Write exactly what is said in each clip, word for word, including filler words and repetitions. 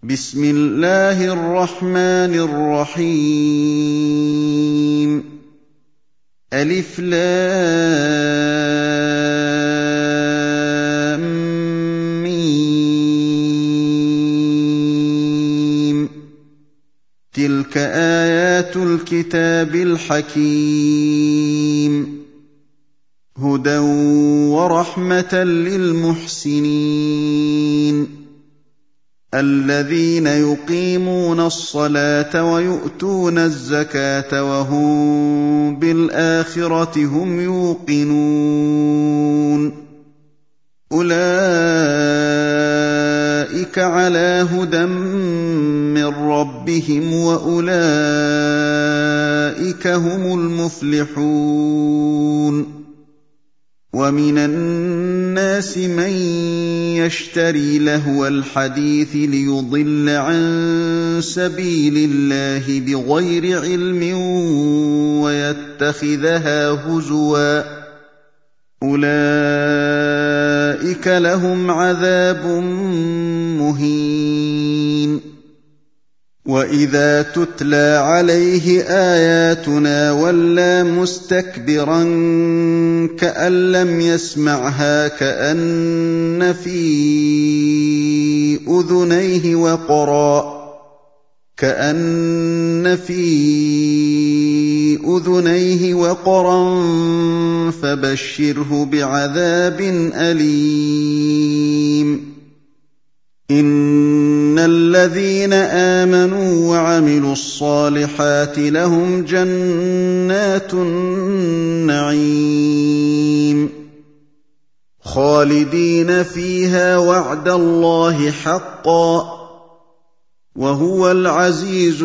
بسم الله الرحمن الرحيم ألف لام ميم تلك آيات الكتاب الحكيم هدى ورحمة للمحسنين الذين يقيمون الصلاة ويؤتون الزكاة وهم بالآخرة هم يوقنون أولئك على هدى من ربهم وأولئك هم المفلحون ومن الناس من يشتري لهو الحديث ليضل عن سبيل الله بغير علم ويتخذها هزوا أولئك لهم عذاب مهين وإذا تتلى عليه آياتنا ولى مستكبرا كأن لم يسمعها كأن في أذنيه وقرا كأن في أذنيه وقرا فبشره بعذاب أليم إن الذين آمنوا وعملوا الصالحات لهم جنات النعيم خالدين فيها وعد الله حقا وهو العزيز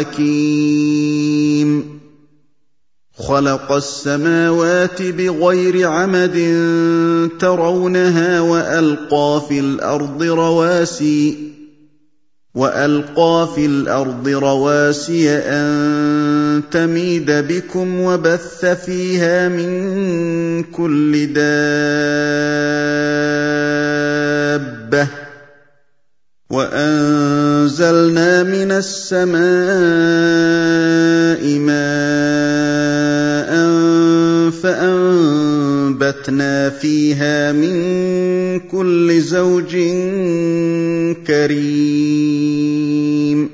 الحكيم خلق السماوات بغير عمد ترونها وألقى في الأرض رواسي وألقى في الأرض رواسي أن تميد بكم وبث فيها من كل دابة وأنزلنا من السماء ماء فأنبتنا فيها من كل زوج كريم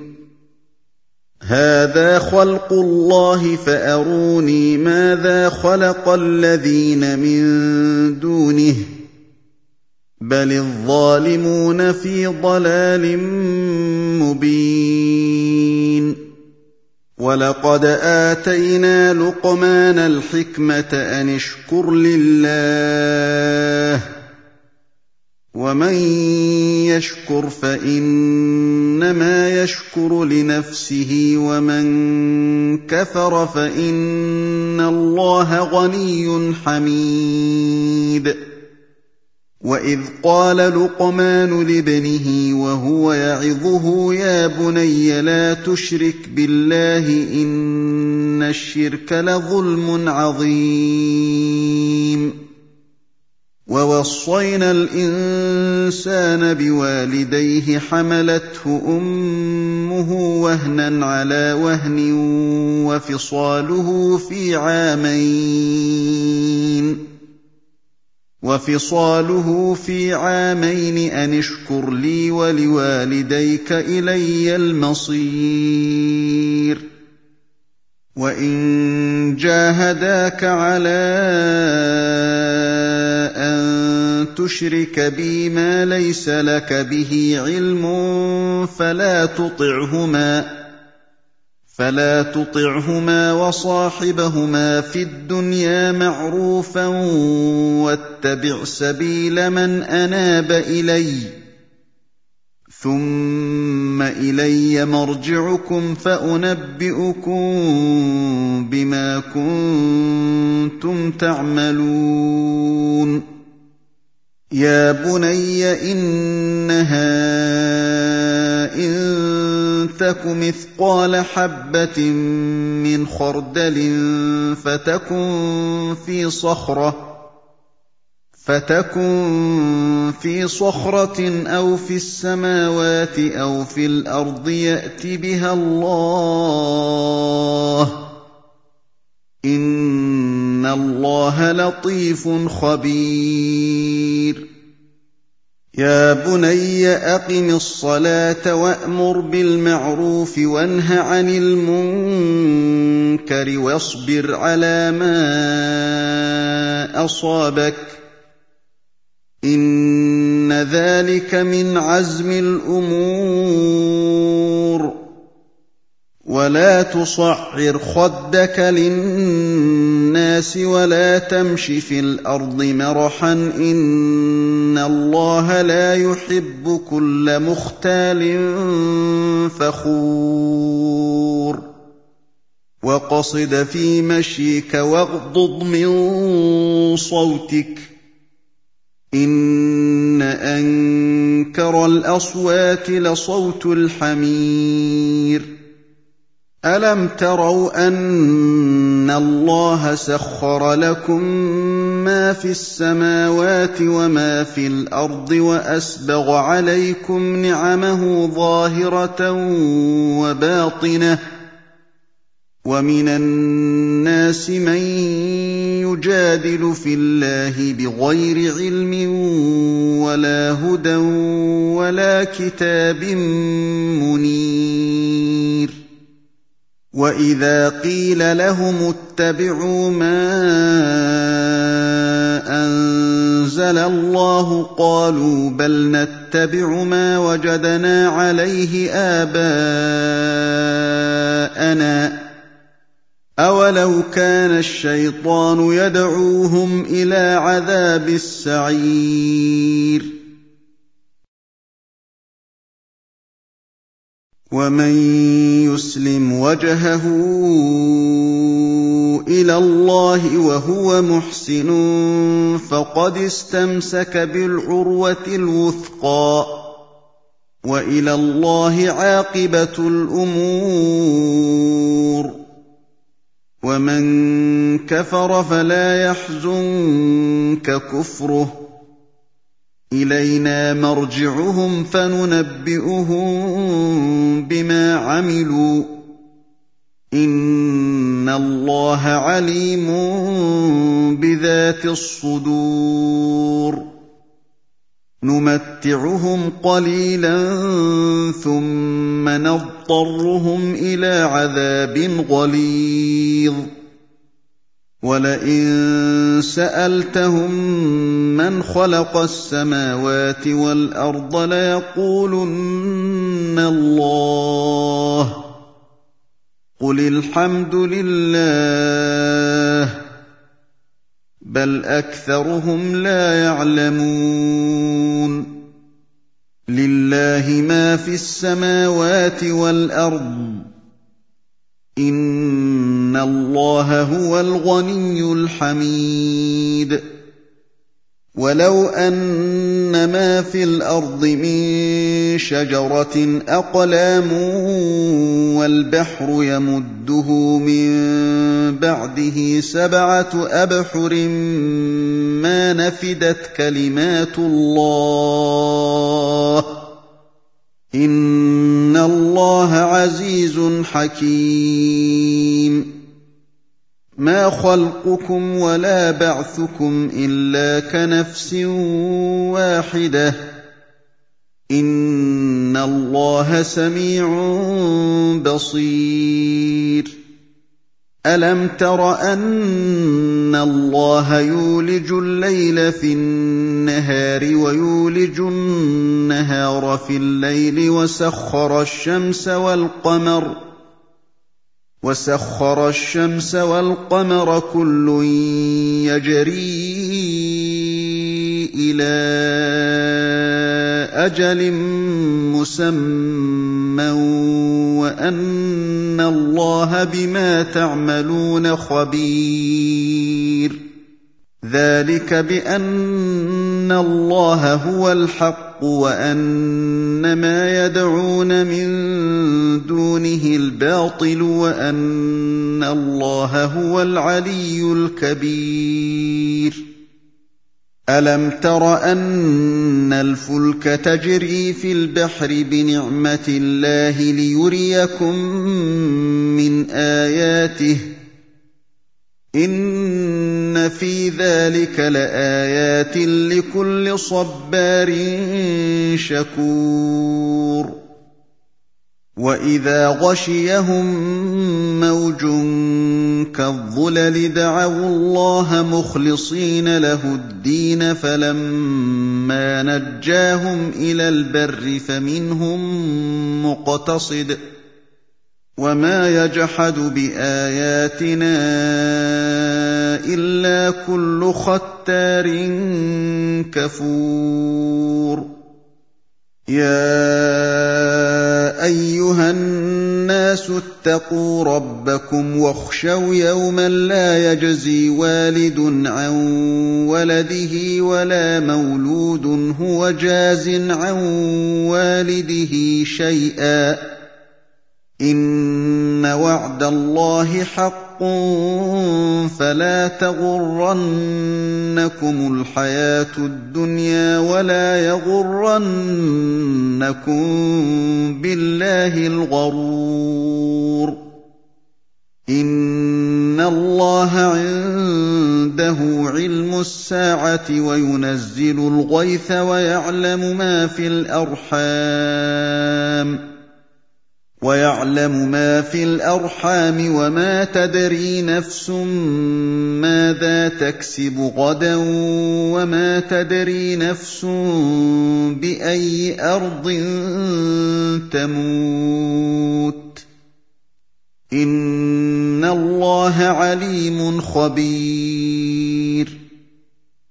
هذا خلق الله فأروني ماذا خلق الذين من دونه بل الظالمون في ضلال مبين ولقد آتينا لقمان الحكمة أن اشكر لله ومن يشكر فإنما يشكر لنفسه ومن كفر فإن الله غني حميد وإذ قال لقمان لابنه وهو يعظه يا بني لا تشرك بالله إن الشرك لظلم عظيم ووصينا الإنسان بوالديه حملته أمه وهنا على وهن وفصاله في عامين وفصاله في عامين أن اشكر لي ولوالديك إلي المصير وإن جاهداك على أن تشرك بي ما ليس لك به علم فلا تطعهما فلا تطعهما وصاحبهما في الدنيا معروفا واتبع سبيل من أناب إلي ثم إلي مرجعكم فأنبئكم بما كنتم تعملون يا بني إنها إن تك مثقال حبة من خردل فتكن في صخرة فَتَكُن فِي صَخْرَةٍ أَوْ فِي السَّمَاوَاتِ أَوْ فِي الْأَرْضِ يَأْتِ بِهَا اللَّهُ ۚ إِنَّ اللَّهَ لَطِيفٌ خَبِيرٌ يَا بُنَيَّ أَقِمِ الصَّلَاةَ وَأْمُرْ بِالْمَعْرُوفِ وَانْهَ عَنِ الْمُنكَرِ وَاصْبِرْ عَلَىٰ مَا أَصَابَكَ ۖ إِنَّ ذَٰلِكَ مِنْ عَزْمِ الْأُمُورِ وَلَا تُصَعِّرْ خَدَّكَ لِلنَّاسِ وَلَا تَمْشِ فِي الْأَرْضِ مَرَحًا ۖ إِنَّ اللَّهَ لَا يُحِبُّ كُلَّ مُخْتَالٍ فَخُورٍ وَاقْصِدْ فِي مَشْيِكَ وَاغْضُضْ مِن صَوْتِكَ ۚ إِنَّ أَنكَرَ الْأَصْوَاتِ لَصَوْتُ الْحَمِيرِ أَلَمْ تَرَوْا أَنَّ اللَّهَ سَخَّرَ لَكُم مَّا فِي السَّمَاوَاتِ وَمَا فِي الْأَرْضِ وَأَسْبَغَ عَلَيْكُمْ نِعَمَهُ ظَاهِرَةً وَبَاطِنَةً ۗ وَمِنَ النَّاسِ مَن يُجَادِلُ فِي اللَّهِ بِغَيْرِ عِلْمٍ وَلَا هُدًى وَلَا كِتَابٍ مُّنِيرٍ وَإِذَا قِيلَ لَهُمُ اتَّبِعُوا مَا أَنزَلَ اللَّهُ قَالُوا بَلْ نَتَّبِعُ مَا وَجَدْنَا عَلَيْهِ آبَاءَنَا ۚ أَوَلَوْ كَانَ الشَّيْطَانُ يَدْعُوهُمْ إِلَىٰ عَذَابِ السَّعِيرِ وَمَن يُسْلِمْ وَجْهَهُ إِلَى اللَّهِ وَهُوَ مُحْسِنٌ فَقَدِ اسْتَمْسَكَ بِالْعُرْوَةِ الْوُثْقَىٰ ۗ وَإِلَى اللَّهِ عَاقِبَةُ الْأُمُورِ وَمَن كَفَرَ فَلَا يَحْزُنكَ كُفْرُهُ ۚ إِلَيْنَا مَرْجِعُهُمْ فَنُنَبِّئُهُم بِمَا عَمِلُوا ۚ إِنَّ اللَّهَ عَلِيمٌ بِذَاتِ الصُّدُورِ نُمَتِّعُهُمْ قَلِيلًا ثُمَّ نَضْطَرُّهُمْ إِلَىٰ عَذَابٍ غَلِيظٍ وَلَئِن سَأَلْتَهُم مَّنْ خَلَقَ السَّمَاوَاتِ وَالْأَرْضَ لَيَقُولُنَّ اللَّهُ ۚ قُلِ الْحَمْدُ لِلَّهِ ۚ بَلْ أَكْثَرُهُمْ لَا يَعْلَمُونَ لِلَّهِ مَا فِي السَّمَاوَاتِ وَالْأَرْضِ ۚ إِنَّ اللَّهَ هُوَ الْغَنِيُّ الْحَمِيدُ وَلَوْ أَنَّ مَا فِي الْأَرْضِ مِن شَجَرَةٍ أَقْلَامٌ وَالْبَحْرُ يَمُدُّهُ مِن بَعْدِهِ سَبْعَةُ أَبْحُرٍ مَّا نَفِدَتْ كَلِمَاتُ اللَّهِ ۗ إِنَّ اللَّهَ عَزِيزٌ حَكِيمٌ مَا خَلْقُكُمْ وَلَا بَعْثُكُمْ إِلَّا كَنَفْسٍ وَاحِدَةٍ ۗ إِنَّ اللَّهَ سَمِيعٌ بَصِيرٌ أَلَمْ تَرَ أَنَّ اللَّهَ يُولِجُ اللَّيْلَ فِي النَّهَارِ وَيُولِجُ النَّهَارَ فِي اللَّيْلِ وَسَخَّرَ الشَّمْسَ وَالْقَمَرَ وَسَخَّرَ الشَّمْسَ وَالْقَمَرَ كُلٌّ يَجْرِي إِلَىٰ أَجَلٍ مُّسَمًّى وَأَنَّ اللَّهَ بِمَا تَعْمَلُونَ خَبِيرٌ ذَٰلِكَ بِأَنَّ اللَّهَ هُوَ الْحَقُّ وَأَنَّ مَا يَدْعُونَ مِن دُونِهِ الْبَاطِلُ وَأَنَّ اللَّهَ هُوَ الْعَلِيُّ الْكَبِيرُ أَلَمْ تَرَ أَنَّ الْفُلْكَ تَجْرِي فِي الْبَحْرِ بِنِعْمَتِ اللَّهِ لِيُرِيَكُم مِّنْ آيَاتِهِ ۚ إِنَّ فِي ذَٰلِكَ لَآيَاتٍ لِّكُلِّ صَبَّارٍ شَكُورٍ وَإِذَا غَشِيَهُم مَّوْجٌ كَالظُّلَلِ دَعَوُا اللَّهَ مُخْلِصِينَ لَهُ الدِّينَ فَلَمَّا نَجَّاهُمْ إِلَى الْبَرِّ فَمِنْهُم مُّقْتَصِدٌ ۚ وَمَا يَجْحَدُ بِآيَاتِنَا إِلَّا كُلُّ خَتَّارٍ كَفُورٍ يَا أَيُّهَا النَّاسُ اتَّقُوا رَبَّكُمْ وَاخْشَوْا يَوْمًا لَّا يَجْزِي وَالِدٌ عَن وَلَدِهِ وَلَا مَوْلُودٌ هُوَ جَازٍ عَن وَالِدِهِ شَيْئًا ۚ إِنَّ وَعْدَ اللَّهِ حَقٌّ فَلَا تَغُرَّنَّكُمُ الْحَيَاةُ الدُّنْيَا وَلَا يَغُرَّنَّكُم بِاللَّهِ الْغَرُورُ إِنَّ اللَّهَ عِندَهُ عِلْمُ السَّاعَةِ وَيُنَزِّلُ الْغَيْثَ وَيَعْلَمُ مَا فِي الْأَرْحَامِ وَيَعْلَمُ مَا فِي الْأَرْحَامِ وَمَا تَدْرِي نَفْسٌ مَّاذَا تَكْسِبُ غَدًا وَمَا تَدْرِي نَفْسٌ بِأَيِّ أَرْضٍ تَمُوتُ ۚ إِنَّ اللَّهَ عَلِيمٌ خَبِيرٌ